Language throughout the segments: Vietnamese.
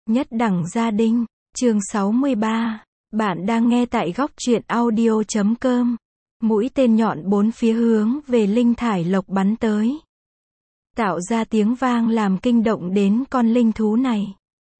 Nhất đẳng gia đình, chương 63. Bạn đang nghe tại góc truyện audio.com. Mũi tên nhọn bốn phía hướng về linh thải lộc bắn tới, tạo ra tiếng vang làm kinh động đến con linh thú này.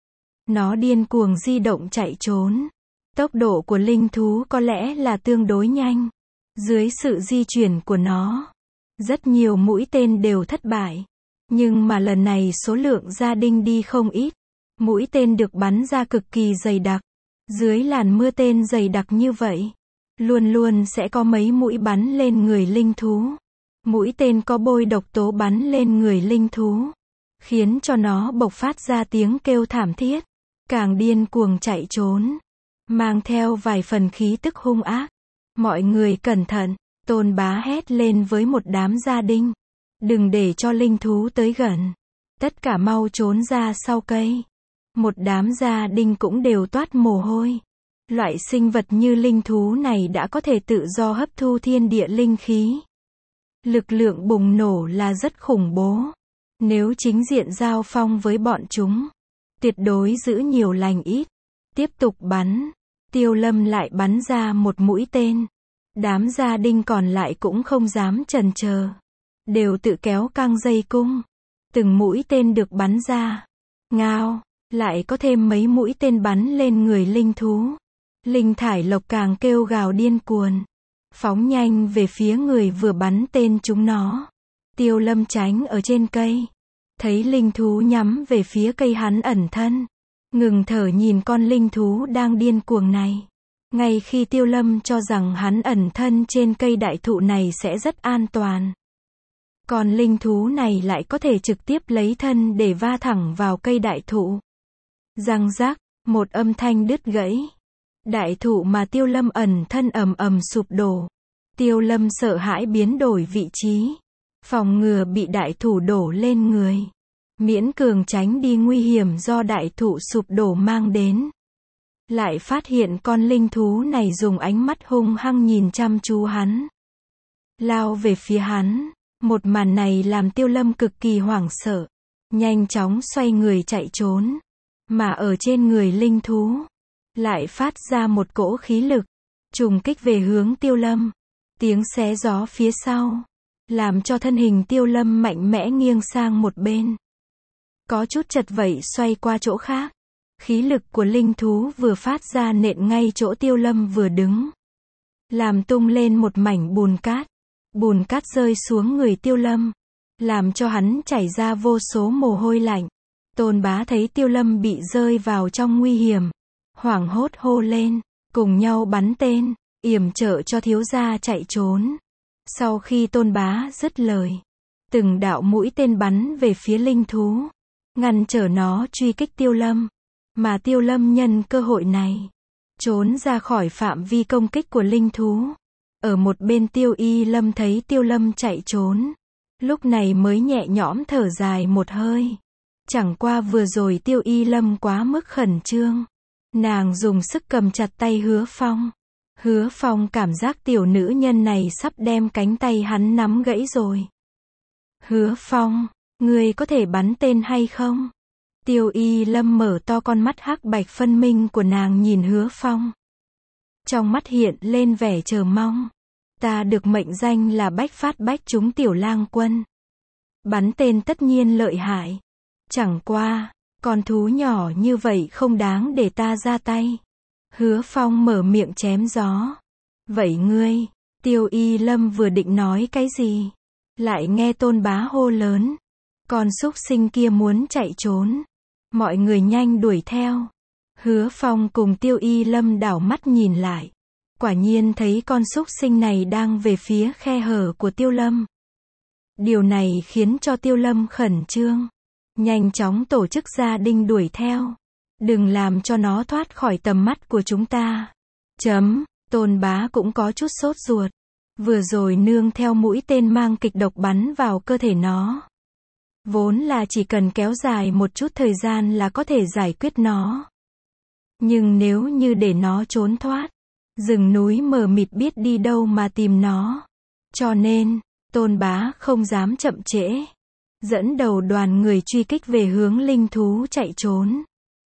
Nó điên cuồng di động chạy trốn. Tốc độ của linh thú có lẽ là tương đối nhanh. Dưới sự di chuyển của nó, rất nhiều mũi tên đều thất bại. Nhưng mà lần này số lượng gia đình đi không ít. Mũi tên được bắn ra cực kỳ dày đặc. Dưới làn mưa tên dày đặc như vậy, luôn luôn sẽ có mấy mũi bắn lên người linh thú. Mũi tên có bôi độc tố bắn lên người linh thú, khiến cho nó bộc phát ra tiếng kêu thảm thiết, càng điên cuồng chạy trốn, mang theo vài phần khí tức hung ác. Mọi người cẩn thận, Tôn Bá hét lên với một đám gia đình. Đừng để cho linh thú tới gần. Tất cả mau trốn ra sau cây. Một đám gia đình cũng đều toát mồ hôi. Loại sinh vật như linh thú này đã có thể tự do hấp thu thiên địa linh khí. Lực lượng bùng nổ là rất khủng bố. Nếu chính diện giao phong với bọn chúng, tuyệt đối giữ nhiều lành ít. Tiếp tục bắn. Tiêu Lâm lại bắn ra một mũi tên. Đám gia đình còn lại cũng không dám chần chờ, đều tự kéo căng dây cung. Từng mũi tên được bắn ra. Ngao, lại có thêm mấy mũi tên bắn lên người linh thú. Linh thải lộc càng kêu gào điên cuồng, phóng nhanh về phía người vừa bắn tên chúng nó. Tiêu Lâm tránh ở trên cây, thấy linh thú nhắm về phía cây hắn ẩn thân, ngừng thở nhìn con linh thú đang điên cuồng này. Ngay khi Tiêu Lâm cho rằng hắn ẩn thân trên cây đại thụ này sẽ rất an toàn, con linh thú này lại có thể trực tiếp lấy thân để va thẳng vào cây đại thụ. Răng rắc, một âm thanh đứt gãy. Đại thụ mà Tiêu Lâm ẩn thân ầm ầm sụp đổ. Tiêu Lâm sợ hãi biến đổi vị trí, phòng ngừa bị đại thụ đổ lên người, miễn cường tránh đi nguy hiểm do đại thụ sụp đổ mang đến. Lại phát hiện con linh thú này dùng ánh mắt hung hăng nhìn chăm chú hắn, lao về phía hắn. Một màn này làm Tiêu Lâm cực kỳ hoảng sợ, nhanh chóng xoay người chạy trốn. Mà ở trên người linh thú, lại phát ra một cỗ khí lực, trùng kích về hướng Tiêu Lâm. Tiếng xé gió phía sau, làm cho thân hình Tiêu Lâm mạnh mẽ nghiêng sang một bên. Có chút chật vậy xoay qua chỗ khác. Khí lực của linh thú vừa phát ra nện ngay chỗ Tiêu Lâm vừa đứng, làm tung lên một mảnh bùn cát. Bùn cát rơi xuống người Tiêu Lâm, làm cho hắn chảy ra vô số mồ hôi lạnh. Tôn Bá thấy Tiêu Lâm bị rơi vào trong nguy hiểm, hoảng hốt hô lên, cùng nhau bắn tên, yểm trợ cho thiếu gia chạy trốn. Sau khi Tôn Bá dứt lời, từng đạo mũi tên bắn về phía linh thú, ngăn trở nó truy kích Tiêu Lâm. Mà Tiêu Lâm nhân cơ hội này, trốn ra khỏi phạm vi công kích của linh thú. Ở một bên Tiêu Y Lâm thấy Tiêu Lâm chạy trốn, lúc này mới nhẹ nhõm thở dài một hơi. Chẳng qua vừa rồi Tiêu Y Lâm quá mức khẩn trương. Nàng dùng sức cầm chặt tay Hứa Phong. Hứa Phong cảm giác tiểu nữ nhân này sắp đem cánh tay hắn nắm gãy rồi. Hứa Phong, ngươi có thể bắn tên hay không? Tiêu Y Lâm mở to con mắt hắc bạch phân minh của nàng nhìn Hứa Phong. Trong mắt hiện lên vẻ chờ mong. Ta được mệnh danh là Bách Phát Bách Trúng Tiểu Lang Quân. Bắn tên tất nhiên lợi hại. Chẳng qua, con thú nhỏ như vậy không đáng để ta ra tay. Hứa Phong mở miệng chém gió. Vậy ngươi, Tiêu Y Lâm vừa định nói cái gì, lại nghe Tôn Bá hô lớn. Con súc sinh kia muốn chạy trốn. Mọi người nhanh đuổi theo. Hứa Phong cùng Tiêu Y Lâm đảo mắt nhìn lại. Quả nhiên thấy con súc sinh này đang về phía khe hở của Tiêu Lâm. Điều này khiến cho Tiêu Lâm khẩn trương, nhanh chóng tổ chức gia đình đuổi theo. Đừng làm cho nó thoát khỏi tầm mắt của chúng ta. Tôn Bá cũng có chút sốt ruột. Vừa rồi nương theo mũi tên mang kịch độc bắn vào cơ thể nó. Vốn là chỉ cần kéo dài một chút thời gian là có thể giải quyết nó. Nhưng nếu như để nó trốn thoát, rừng núi mờ mịt biết đi đâu mà tìm nó. Cho nên, Tôn Bá không dám chậm trễ, dẫn đầu đoàn người truy kích về hướng linh thú chạy trốn.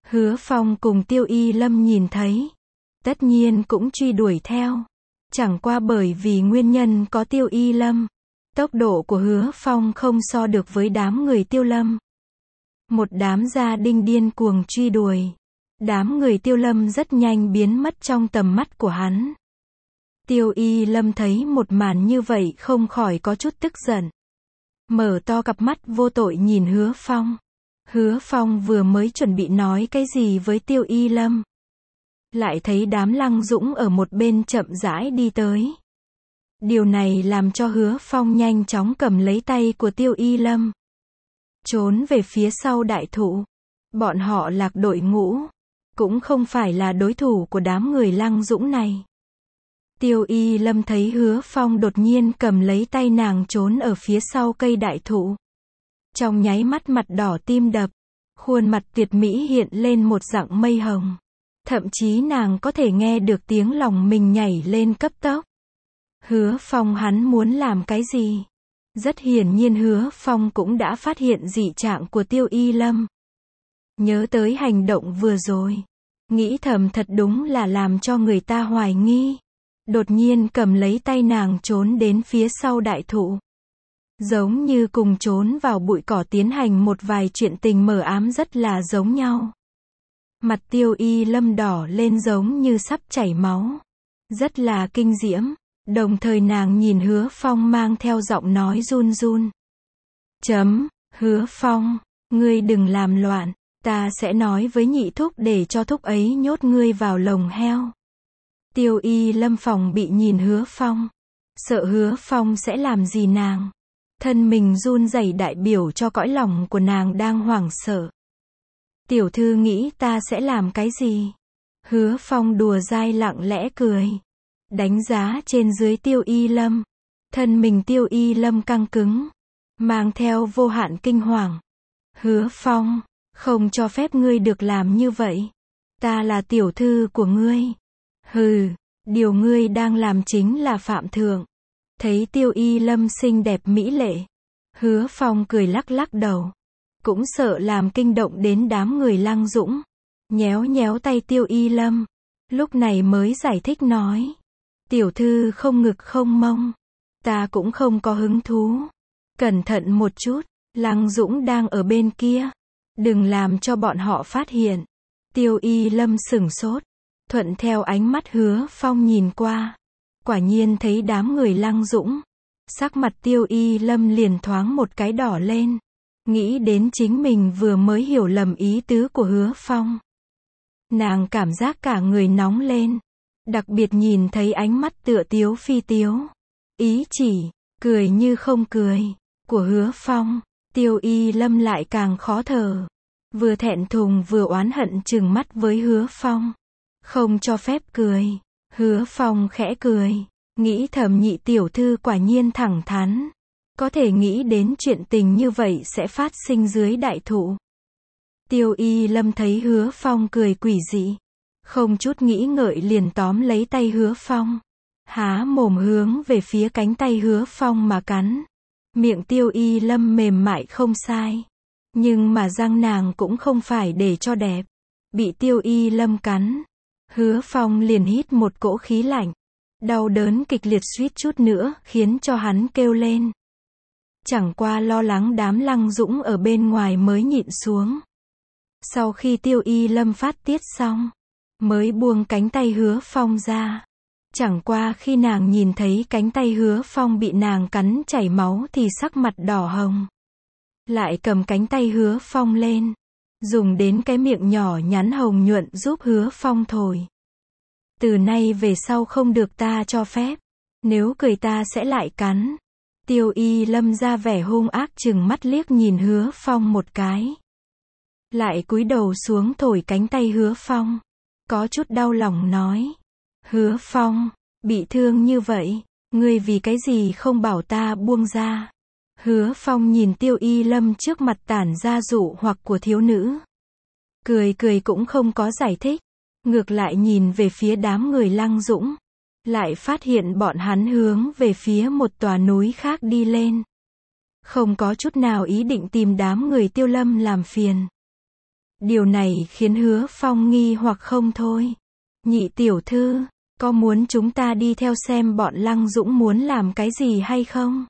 Hứa Phong cùng Tiêu Y Lâm nhìn thấy, tất nhiên cũng truy đuổi theo. Chẳng qua bởi vì nguyên nhân có Tiêu Y Lâm, tốc độ của Hứa Phong không so được với đám người Tiêu Lâm. Một đám gia đình điên cuồng truy đuổi. Đám người Tiêu Lâm rất nhanh biến mất trong tầm mắt của hắn. Tiêu Y Lâm thấy một màn như vậy không khỏi có chút tức giận. Mở to cặp mắt vô tội nhìn Hứa Phong. Hứa Phong vừa mới chuẩn bị nói cái gì với Tiêu Y Lâm, lại thấy đám Lăng Dũng ở một bên chậm rãi đi tới. Điều này làm cho Hứa Phong nhanh chóng cầm lấy tay của Tiêu Y Lâm, trốn về phía sau đại thụ. Bọn họ lạc đội ngũ, cũng không phải là đối thủ của đám người Lăng Dũng này. Tiêu Y Lâm thấy Hứa Phong đột nhiên cầm lấy tay nàng trốn ở phía sau cây đại thụ. Trong nháy mắt mặt đỏ tim đập, khuôn mặt tuyệt mỹ hiện lên một dạng mây hồng. Thậm chí nàng có thể nghe được tiếng lòng mình nhảy lên cấp tốc. Hứa Phong hắn muốn làm cái gì? Rất hiển nhiên Hứa Phong cũng đã phát hiện dị trạng của Tiêu Y Lâm. Nhớ tới hành động vừa rồi, nghĩ thầm thật đúng là làm cho người ta hoài nghi. Đột nhiên cầm lấy tay nàng trốn đến phía sau đại thụ. Giống như cùng trốn vào bụi cỏ tiến hành một vài chuyện tình mờ ám rất là giống nhau. Mặt Tiêu Y Lâm đỏ lên giống như sắp chảy máu. Rất là kinh diễm. Đồng thời nàng nhìn Hứa Phong mang theo giọng nói run run. Hứa Phong, ngươi đừng làm loạn. Ta sẽ nói với nhị thúc để cho thúc ấy nhốt ngươi vào lồng heo. Tiêu Y Lâm phòng bị nhìn Hứa Phong. Sợ Hứa Phong sẽ làm gì nàng. Thân mình run rẩy đại biểu cho cõi lòng của nàng đang hoảng sợ. Tiểu thư nghĩ ta sẽ làm cái gì? Hứa Phong đùa dai lặng lẽ cười. Đánh giá trên dưới Tiêu Y Lâm. Thân mình Tiêu Y Lâm căng cứng, mang theo vô hạn kinh hoàng. Hứa Phong, không cho phép ngươi được làm như vậy. Ta là tiểu thư của ngươi. Hừ, điều ngươi đang làm chính là phạm thượng. Thấy Tiêu Y Lâm xinh đẹp mỹ lệ, Hứa Phong cười lắc lắc đầu. Cũng sợ làm kinh động đến đám người Lăng Dũng. Nhéo nhéo tay Tiêu Y Lâm. Lúc này mới giải thích nói. Tiểu thư không ngực không mông. Ta cũng không có hứng thú. Cẩn thận một chút, Lăng Dũng đang ở bên kia. Đừng làm cho bọn họ phát hiện. Tiêu Y Lâm sửng sốt. Thuận theo ánh mắt Hứa Phong nhìn qua. Quả nhiên thấy đám người Lăng Dũng. Sắc mặt Tiêu Y Lâm liền thoáng một cái đỏ lên. Nghĩ đến chính mình vừa mới hiểu lầm ý tứ của Hứa Phong. Nàng cảm giác cả người nóng lên. Đặc biệt nhìn thấy ánh mắt tựa tiếu phi tiếu. Ý chỉ, cười như không cười, của Hứa Phong. Tiêu Y Lâm lại càng khó thở. Vừa thẹn thùng vừa oán hận trừng mắt với Hứa Phong. Không cho phép cười. Hứa Phong khẽ cười. Nghĩ thầm nhị tiểu thư quả nhiên thẳng thắn. Có thể nghĩ đến chuyện tình như vậy sẽ phát sinh dưới đại thụ. Tiêu Y Lâm thấy Hứa Phong cười quỷ dị. Không chút nghĩ ngợi liền tóm lấy tay Hứa Phong. Há mồm hướng về phía cánh tay Hứa Phong mà cắn. Miệng Tiêu Y Lâm mềm mại không sai. Nhưng mà răng nàng cũng không phải để cho đẹp. Bị Tiêu Y Lâm cắn. Hứa Phong liền hít một cỗ khí lạnh. Đau đớn kịch liệt suýt chút nữa khiến cho hắn kêu lên. Chẳng qua lo lắng đám Lăng Dũng ở bên ngoài mới nhịn xuống. Sau khi Tiêu Y Lâm phát tiết xong, mới buông cánh tay Hứa Phong ra. Chẳng qua khi nàng nhìn thấy cánh tay Hứa Phong bị nàng cắn chảy máu thì sắc mặt đỏ hồng. Lại cầm cánh tay Hứa Phong lên. Dùng đến cái miệng nhỏ nhắn hồng nhuận giúp Hứa Phong thổi. Từ nay về sau không được ta cho phép. Nếu cười ta sẽ lại cắn. Tiêu Y Lâm ra vẻ hung ác chừng mắt liếc nhìn Hứa Phong một cái. Lại cúi đầu xuống thổi cánh tay Hứa Phong. Có chút đau lòng nói. Hứa Phong, bị thương như vậy, ngươi vì cái gì không bảo ta buông ra. Hứa Phong nhìn Tiêu Y Lâm trước mặt tản ra dụ hoặc của thiếu nữ. Cười cười cũng không có giải thích. Ngược lại nhìn về phía đám người Lăng Dũng. Lại phát hiện bọn hắn hướng về phía một tòa núi khác đi lên. Không có chút nào ý định tìm đám người Tiêu Lâm làm phiền. Điều này khiến Hứa Phong nghi hoặc không thôi. Nhị tiểu thư, có muốn chúng ta đi theo xem bọn Lăng Dũng muốn làm cái gì hay không?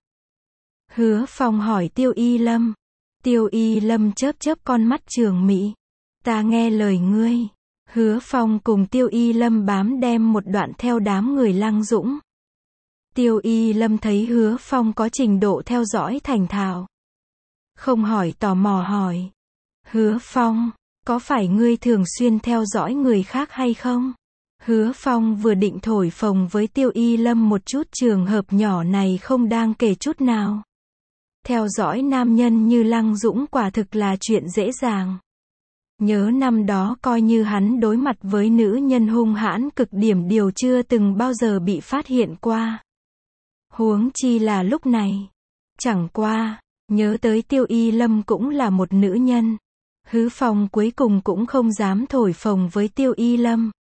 Hứa Phong hỏi Tiêu Y Lâm. Tiêu Y Lâm chớp chớp con mắt trường mỹ. Ta nghe lời ngươi. Hứa Phong cùng Tiêu Y Lâm bám đem một đoạn theo đám người Lăng Dũng. Tiêu Y Lâm thấy Hứa Phong có trình độ theo dõi thành thạo. Không hỏi tò mò hỏi. Hứa Phong, có phải ngươi thường xuyên theo dõi người khác hay không? Hứa Phong vừa định thổi phồng với Tiêu Y Lâm một chút trường hợp nhỏ này không đang kể chút nào. Theo dõi nam nhân như Lăng Dũng quả thực là chuyện dễ dàng. Nhớ năm đó coi như hắn đối mặt với nữ nhân hung hãn cực điểm điều chưa từng bao giờ bị phát hiện qua. Huống chi là lúc này. Chẳng qua, nhớ tới Tiêu Y Lâm cũng là một nữ nhân. Hứa Phong cuối cùng cũng không dám thổi phồng với Tiêu Y Lâm.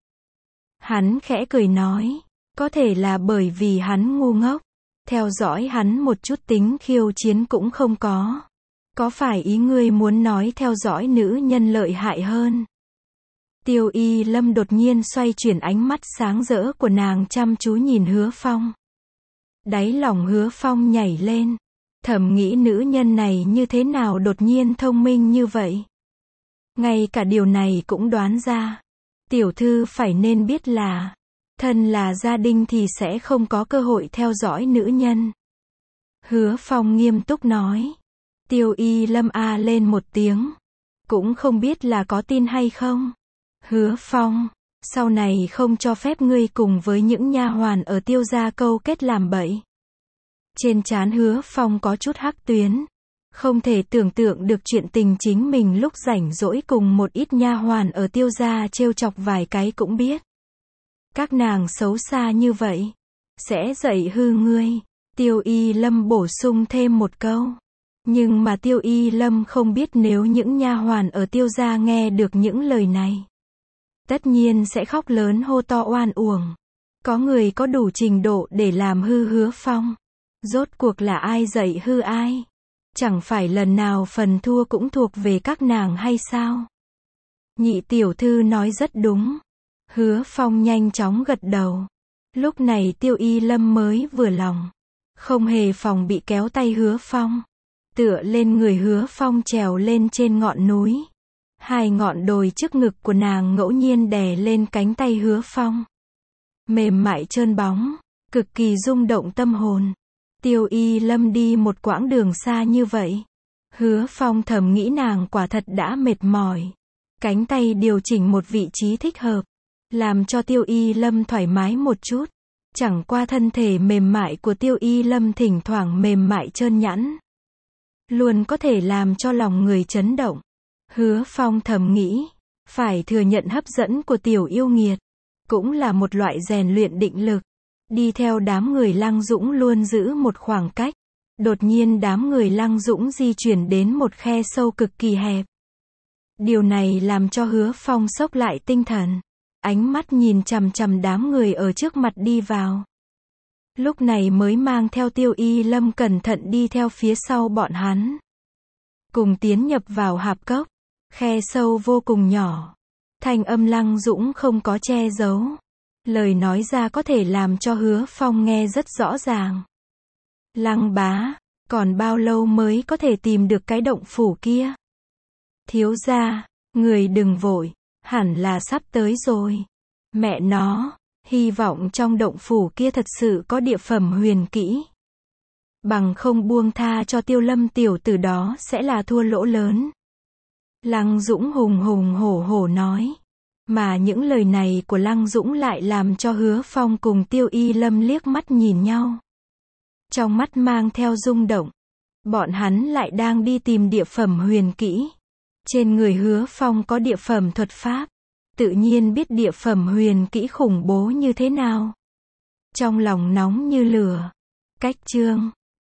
Hắn khẽ cười nói, có thể là bởi vì hắn ngu ngốc. Theo dõi hắn một chút tính khiêu chiến cũng không có. Có phải ý ngươi muốn nói theo dõi nữ nhân lợi hại hơn? Tiêu Y Lâm đột nhiên xoay chuyển ánh mắt sáng rỡ của nàng chăm chú nhìn Hứa Phong. Đáy lòng Hứa Phong nhảy lên. Thầm nghĩ nữ nhân này như thế nào đột nhiên thông minh như vậy? Ngay cả điều này cũng đoán ra. Tiểu thư phải nên biết là, thân là gia đình thì sẽ không có cơ hội theo dõi nữ nhân. Hứa Phong nghiêm túc nói. Tiêu Y Lâm a lên một tiếng. Cũng không biết là có tin hay không. Hứa Phong, sau này không cho phép ngươi cùng với những nha hoàn ở Tiêu gia câu kết làm bậy. Trên trán Hứa Phong có chút hắc tuyến. Không thể tưởng tượng được chuyện tình chính mình lúc rảnh rỗi cùng một ít nha hoàn ở Tiêu gia trêu chọc vài cái cũng biết. Các nàng xấu xa như vậy, sẽ dạy hư ngươi. Tiêu Y Lâm bổ sung thêm một câu. Nhưng mà Tiêu Y Lâm không biết nếu những nha hoàn ở Tiêu gia nghe được những lời này, tất nhiên sẽ khóc lớn hô to oan uổng. Có người có đủ trình độ để làm hư Hứa Phong. Rốt cuộc là ai dạy hư ai? Chẳng phải lần nào phần thua cũng thuộc về các nàng hay sao? Nhị tiểu thư nói rất đúng. Hứa Phong nhanh chóng gật đầu. Lúc này Tiêu Y Lâm mới vừa lòng. Không hề phòng bị kéo tay Hứa Phong. Tựa lên người Hứa Phong trèo lên trên ngọn núi. Hai ngọn đồi trước ngực của nàng ngẫu nhiên đè lên cánh tay Hứa Phong. Mềm mại trơn bóng, cực kỳ rung động tâm hồn. Tiêu Y Lâm đi một quãng đường xa như vậy. Hứa Phong thầm nghĩ nàng quả thật đã mệt mỏi. Cánh tay điều chỉnh một vị trí thích hợp, làm cho Tiêu Y Lâm thoải mái một chút. Chẳng qua thân thể mềm mại của Tiêu Y Lâm thỉnh thoảng mềm mại trơn nhẵn, luôn có thể làm cho lòng người chấn động. Hứa Phong thầm nghĩ, phải thừa nhận hấp dẫn của tiểu yêu nghiệt, cũng là một loại rèn luyện định lực. Đi theo đám người Lăng Dũng luôn giữ một khoảng cách. Đột nhiên đám người Lăng Dũng di chuyển đến một khe sâu cực kỳ hẹp. Điều này làm cho Hứa Phong sốc lại tinh thần. Ánh mắt nhìn chằm chằm đám người ở trước mặt đi vào. Lúc này mới mang theo Tiêu Y Lâm cẩn thận đi theo phía sau bọn hắn. Cùng tiến nhập vào hạp cốc. Khe sâu vô cùng nhỏ. Thanh âm Lăng Dũng không có che giấu. Lời nói ra có thể làm cho Hứa Phong nghe rất rõ ràng. Lăng bá, còn bao lâu mới có thể tìm được cái động phủ kia? Thiếu gia, người đừng vội, hẳn là sắp tới rồi. Mẹ nó, hy vọng trong động phủ kia thật sự có địa phẩm huyền kỹ. Bằng không buông tha cho Tiêu Lâm tiểu tử đó sẽ là thua lỗ lớn. Lăng Dũng hùng hùng hổ hổ nói. Mà những lời này của Lăng Dũng lại làm cho Hứa Phong cùng Tiêu Y Lâm liếc mắt nhìn nhau. Trong mắt mang theo rung động. Bọn hắn lại đang đi tìm địa phẩm huyền kỹ. Trên người Hứa Phong có địa phẩm thuật pháp. Tự nhiên biết địa phẩm huyền kỹ khủng bố như thế nào. Trong lòng nóng như lửa. Cách chương